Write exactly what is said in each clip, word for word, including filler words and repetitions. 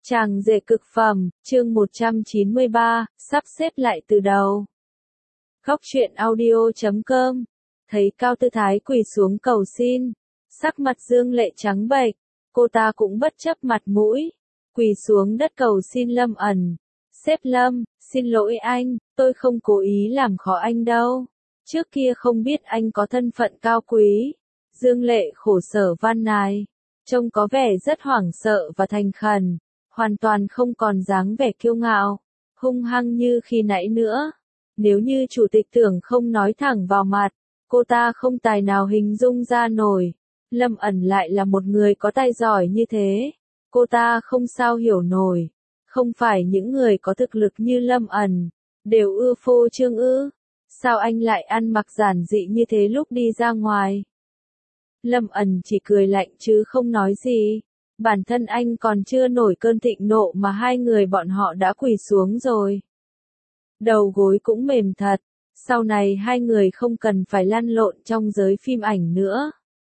Chàng rể cực phẩm, chương một trăm chín mươi ba, sắp xếp lại từ đầu. Góc truyện audio chấm com. Thấy Cao Tư Thái quỳ xuống cầu xin, sắc mặt Dương Lệ trắng bệch, cô ta cũng bất chấp mặt mũi, quỳ xuống đất cầu xin Lâm ẩn. Sếp Lâm, xin lỗi anh, tôi không cố ý làm khó anh đâu. Trước kia không biết anh có thân phận cao quý. Dương Lệ khổ sở van nài, trông có vẻ rất hoảng sợ và thành khẩn, hoàn toàn không còn dáng vẻ kiêu ngạo, hung hăng như khi nãy nữa. Nếu như chủ tịch Tưởng không nói thẳng vào mặt, cô ta không tài nào hình dung ra nổi. Lâm ẩn lại là một người có tài giỏi như thế. Cô ta không sao hiểu nổi. Không phải những người có thực lực như Lâm ẩn đều ưa phô trương ư? Sao anh lại ăn mặc giản dị như thế lúc đi ra ngoài? Lâm ẩn chỉ cười lạnh chứ không nói gì. Bản thân anh còn chưa nổi cơn thịnh nộ mà hai người bọn họ đã quỳ xuống rồi. Đầu gối cũng mềm thật. Sau này hai người không cần phải lăn lộn trong giới phim ảnh nữa.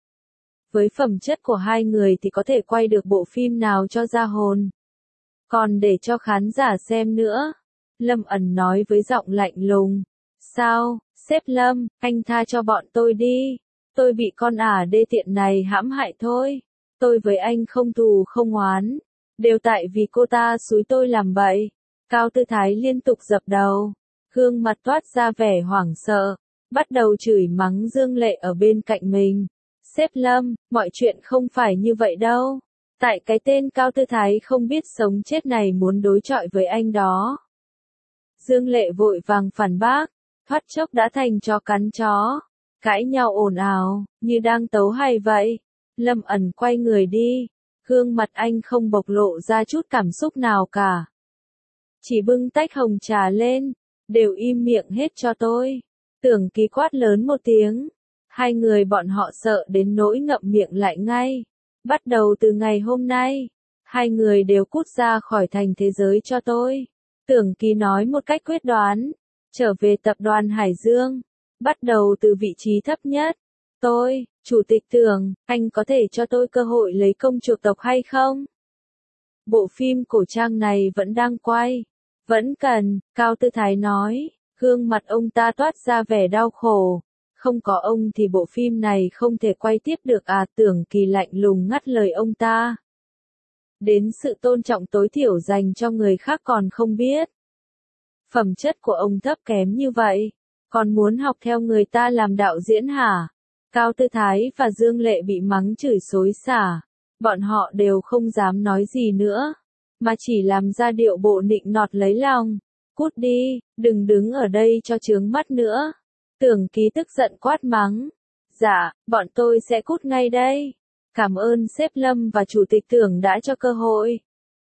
Với phẩm chất của hai người thì có thể quay được bộ phim nào cho ra hồn. Còn để cho khán giả xem nữa. Lâm ẩn nói với giọng lạnh lùng. Sao, sếp Lâm, anh tha cho bọn tôi đi. Tôi bị con ả đê tiện này hãm hại thôi. Tôi với anh không thù không oán. Đều tại vì cô ta xúi tôi làm bậy. Cao Tư Thái liên tục dập đầu. Gương mặt toát ra vẻ hoảng sợ. Bắt đầu chửi mắng Dương Lệ ở bên cạnh mình. Sếp Lâm, mọi chuyện không phải như vậy đâu. Tại cái tên Cao Tư Thái không biết sống chết này muốn đối chọi với anh đó. Dương Lệ vội vàng phản bác. Thoát chốc đã thành chó cắn chó. Cãi nhau ồn ào, như đang tấu hài vậy. Lâm ẩn quay người đi. Gương mặt anh không bộc lộ ra chút cảm xúc nào cả. Chỉ bưng tách hồng trà lên. Đều im miệng hết cho tôi. Tưởng Ký quát lớn một tiếng. Hai người bọn họ sợ đến nỗi ngậm miệng lại ngay. Bắt đầu từ ngày hôm nay, hai người đều cút ra khỏi thành thế giới cho tôi. Tưởng Ký nói một cách quyết đoán. Trở về tập đoàn Hải Dương. Bắt đầu từ vị trí thấp nhất. Tôi, Chủ tịch Tưởng, anh có thể cho tôi cơ hội lấy công chuộc tộc hay không? Bộ phim cổ trang này vẫn đang quay. Vẫn cần, Cao Tư Thái nói. Gương mặt ông ta toát ra vẻ đau khổ. Không có ông thì bộ phim này không thể quay tiếp được à? Tưởng Kỳ lạnh lùng ngắt lời ông ta. Đến sự tôn trọng tối thiểu dành cho người khác còn không biết. Phẩm chất của ông thấp kém như vậy. Còn muốn học theo người ta làm đạo diễn hả? Cao Tư Thái và Dương Lệ bị mắng chửi xối xả. Bọn họ đều không dám nói gì nữa. Mà chỉ làm ra điệu bộ nịnh nọt lấy lòng. Cút đi, đừng đứng ở đây cho chướng mắt nữa. Tưởng Ký tức giận quát mắng. Dạ, bọn tôi sẽ cút ngay đây. Cảm ơn sếp Lâm và Chủ tịch Tưởng đã cho cơ hội.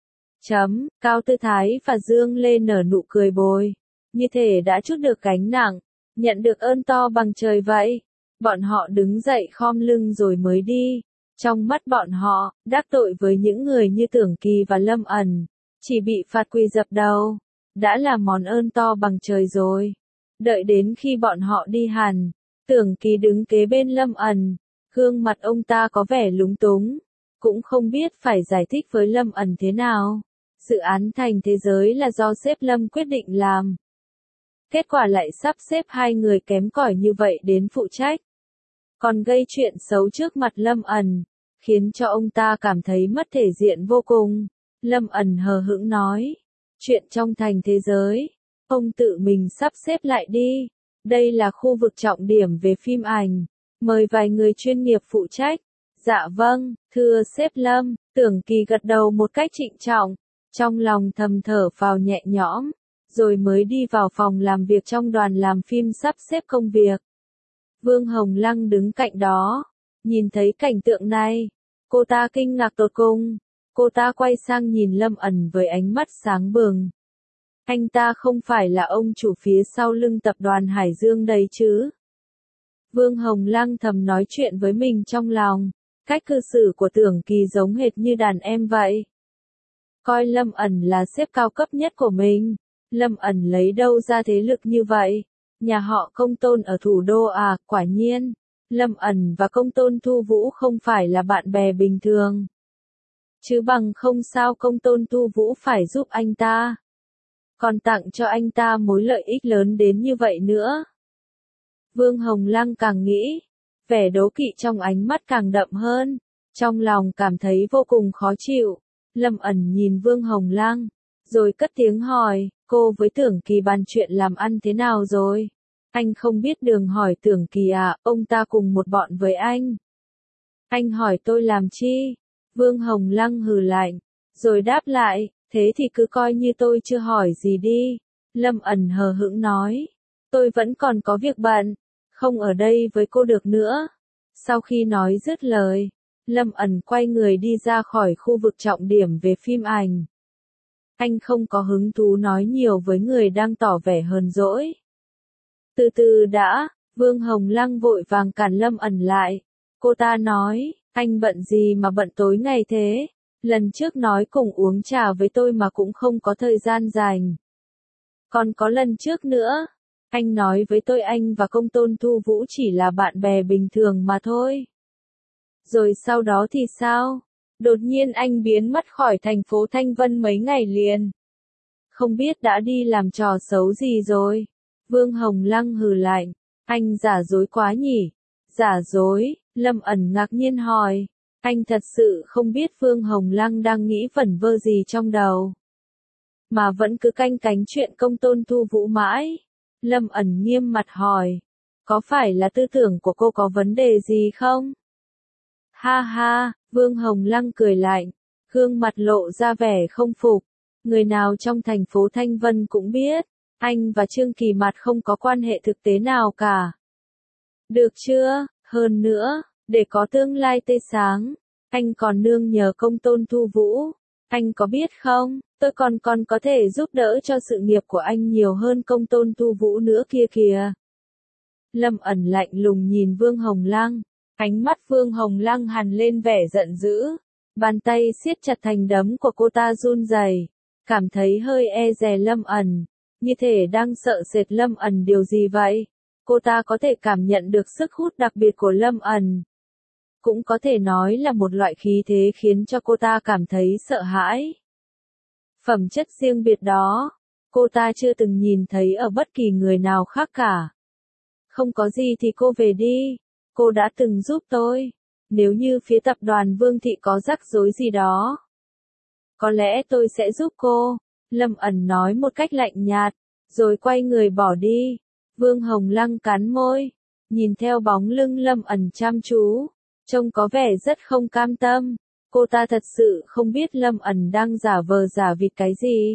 Chấm, Cao Tư Thái và Dương Lê nở nụ cười bồi. Như thể đã trút được gánh nặng. Nhận được ơn to bằng trời vậy. Bọn họ đứng dậy khom lưng rồi mới đi. Trong mắt bọn họ, đắc tội với những người như Tưởng Kỳ và Lâm ẩn. Chỉ bị phạt quỳ dập đầu. Đã là món ơn to bằng trời rồi. Đợi đến khi bọn họ đi hẳn. Tưởng Kỳ đứng kế bên Lâm ẩn. Gương mặt ông ta có vẻ lúng túng. Cũng không biết phải giải thích với Lâm ẩn thế nào. Dự án thành thế giới là do sếp Lâm quyết định làm. Kết quả lại sắp xếp hai người kém cỏi như vậy đến phụ trách. Còn gây chuyện xấu trước mặt Lâm ẩn. Khiến cho ông ta cảm thấy mất thể diện vô cùng. Lâm ẩn hờ hững nói. Chuyện trong thành thế giới. Ông tự mình sắp xếp lại đi. Đây là khu vực trọng điểm về phim ảnh. Mời vài người chuyên nghiệp phụ trách. Dạ vâng, thưa sếp Lâm. Tưởng Kỳ gật đầu một cách trịnh trọng. Trong lòng thầm thở phào nhẹ nhõm. Rồi mới đi vào phòng làm việc trong đoàn làm phim sắp xếp công việc. Vương Hồng Lăng đứng cạnh đó. Nhìn thấy cảnh tượng này. Cô ta kinh ngạc tột cùng. Cô ta quay sang nhìn Lâm ẩn với ánh mắt sáng bừng. Anh ta không phải là ông chủ phía sau lưng tập đoàn Hải Dương đấy chứ? Vương Hồng Lăng thầm nói chuyện với mình trong lòng. Cách cư xử của Tưởng Kỳ giống hệt như đàn em vậy. Coi Lâm ẩn là sếp cao cấp nhất của mình. Lâm ẩn lấy đâu ra thế lực như vậy? Nhà họ Công Tôn ở thủ đô à? Quả nhiên. Lâm ẩn và Công Tôn Thu Vũ không phải là bạn bè bình thường. chứ bằng không sao Công Tôn Tu Vũ phải giúp anh ta. Còn tặng cho anh ta mối lợi ích lớn đến như vậy nữa. Vương Hồng Lăng càng nghĩ, vẻ đố kỵ trong ánh mắt càng đậm hơn, trong lòng cảm thấy vô cùng khó chịu. Lâm ẩn nhìn Vương Hồng Lăng, rồi cất tiếng hỏi, cô với Tưởng Kỳ bàn chuyện làm ăn thế nào rồi? Anh không biết đường hỏi Tưởng Kỳ à, ông ta cùng một bọn với anh. Anh hỏi tôi làm chi? Vương Hồng Lăng hừ lạnh, rồi đáp lại, thế thì cứ coi như tôi chưa hỏi gì đi. Lâm ẩn hờ hững nói, tôi vẫn còn có việc bận, không ở đây với cô được nữa. Sau khi nói dứt lời, Lâm ẩn quay người đi ra khỏi khu vực trọng điểm về phim ảnh. Anh không có hứng thú nói nhiều với người đang tỏ vẻ hờn dỗi. Từ từ đã, Vương Hồng Lăng vội vàng cản Lâm ẩn lại. Cô ta nói, anh bận gì mà bận tối ngày thế? Lần trước nói cùng uống trà với tôi mà cũng không có thời gian dành. Còn có lần trước nữa, anh nói với tôi anh và Công Tôn Thu Vũ chỉ là bạn bè bình thường mà thôi. Rồi sau đó thì sao? Đột nhiên anh biến mất khỏi thành phố Thanh Vân mấy ngày liền. Không biết đã đi làm trò xấu gì rồi? Vương Hồng Lăng hừ lạnh, anh giả dối quá nhỉ? Giả dối? Lâm ẩn ngạc nhiên hỏi. Anh thật sự không biết Vương Hồng Lăng đang nghĩ vẩn vơ gì trong đầu, mà vẫn cứ canh cánh chuyện Công Tôn Thu Vũ mãi. Lâm ẩn nghiêm mặt hỏi, có phải là tư tưởng của cô có vấn đề gì không? Ha ha, Vương Hồng Lăng cười lạnh, gương mặt lộ ra vẻ không phục. Người nào trong thành phố Thanh Vân cũng biết, anh và Trương Kỳ Mạt không có quan hệ thực tế nào cả. Được chưa? Hơn nữa, để có tương lai tươi sáng, anh còn nương nhờ Công Tôn Thu Vũ. Anh có biết không, tôi còn còn có thể giúp đỡ cho sự nghiệp của anh nhiều hơn Công Tôn Thu Vũ nữa kia kìa. Lâm ẩn lạnh lùng nhìn Vương Hồng Lăng, ánh mắt Vương Hồng Lăng hằn lên vẻ giận dữ. Bàn tay siết chặt thành đấm của cô ta run rẩy, cảm thấy hơi e dè Lâm ẩn, như thể đang sợ sệt Lâm ẩn điều gì vậy. Cô ta có thể cảm nhận được sức hút đặc biệt của Lâm ẩn. Cũng có thể nói là một loại khí thế khiến cho cô ta cảm thấy sợ hãi. Phẩm chất riêng biệt đó, cô ta chưa từng nhìn thấy ở bất kỳ người nào khác cả. Không có gì thì cô về đi, cô đã từng giúp tôi. Nếu như phía tập đoàn Vương Thị có rắc rối gì đó, có lẽ tôi sẽ giúp cô. Lâm ẩn nói một cách lạnh nhạt, rồi quay người bỏ đi. Vương Hồng Lăng cắn môi, nhìn theo bóng lưng Lâm ẩn chăm chú, trông có vẻ rất không cam tâm. Cô ta thật sự không biết Lâm ẩn đang giả vờ giả vịt cái gì.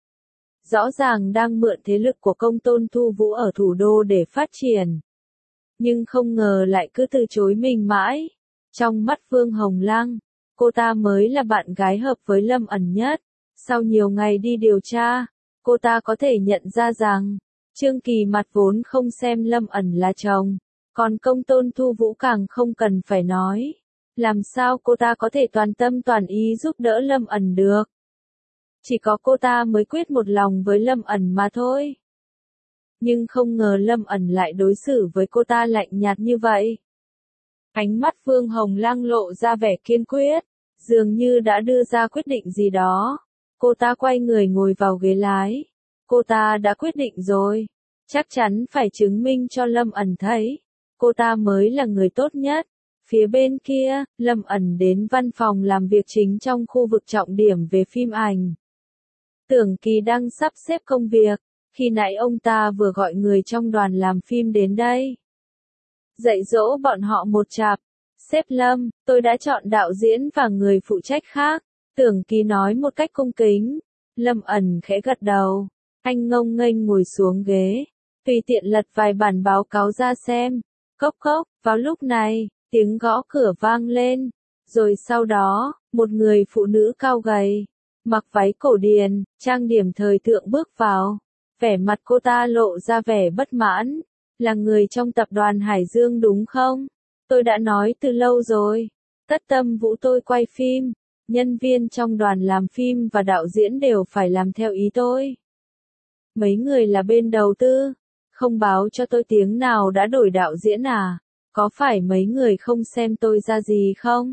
Rõ ràng đang mượn thế lực của Công Tôn Thu Vũ ở thủ đô để phát triển, nhưng không ngờ lại cứ từ chối mình mãi. Trong mắt Vương Hồng Lăng, cô ta mới là bạn gái hợp với Lâm ẩn nhất. Sau nhiều ngày đi điều tra, cô ta có thể nhận ra rằng, Trương Kỳ Mạt vốn không xem Lâm ẩn là chồng, còn Công Tôn Thu Vũ càng không cần phải nói. Làm sao cô ta có thể toàn tâm toàn ý giúp đỡ Lâm ẩn được? Chỉ có cô ta mới quyết một lòng với Lâm ẩn mà thôi. Nhưng không ngờ Lâm ẩn lại đối xử với cô ta lạnh nhạt như vậy. Ánh mắt Vương Hồng Lăng lộ ra vẻ kiên quyết, dường như đã đưa ra quyết định gì đó. Cô ta quay người ngồi vào ghế lái. Cô ta đã quyết định rồi, chắc chắn phải chứng minh cho Lâm ẩn thấy, cô ta mới là người tốt nhất. Phía bên kia, Lâm ẩn đến văn phòng làm việc chính trong khu vực trọng điểm về phim ảnh. Tưởng Kỳ đang sắp xếp công việc, khi nãy ông ta vừa gọi người trong đoàn làm phim đến đây. Dạy dỗ bọn họ một chặp. Sếp Lâm, tôi đã chọn đạo diễn và người phụ trách khác. Tưởng Kỳ nói một cách cung kính. Lâm ẩn khẽ gật đầu. Anh ngông nghênh ngồi xuống ghế, tùy tiện lật vài bản báo cáo ra xem. Cốc cốc, vào lúc này, tiếng gõ cửa vang lên. Rồi sau đó, một người phụ nữ cao gầy, mặc váy cổ điển, trang điểm thời thượng bước vào. Vẻ mặt cô ta lộ ra vẻ bất mãn. Là người trong tập đoàn Hải Dương đúng không? Tôi đã nói từ lâu rồi. Tất Tâm Vũ tôi quay phim. Nhân viên trong đoàn làm phim và đạo diễn đều phải làm theo ý tôi. Mấy người là bên đầu tư. Không báo cho tôi tiếng nào đã đổi đạo diễn à? Có phải mấy người không xem tôi ra gì không?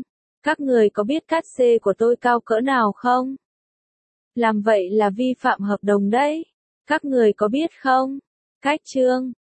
Các người có biết cát xê của tôi cao cỡ nào không? Làm vậy là vi phạm hợp đồng đấy. Các người có biết không? Cách chương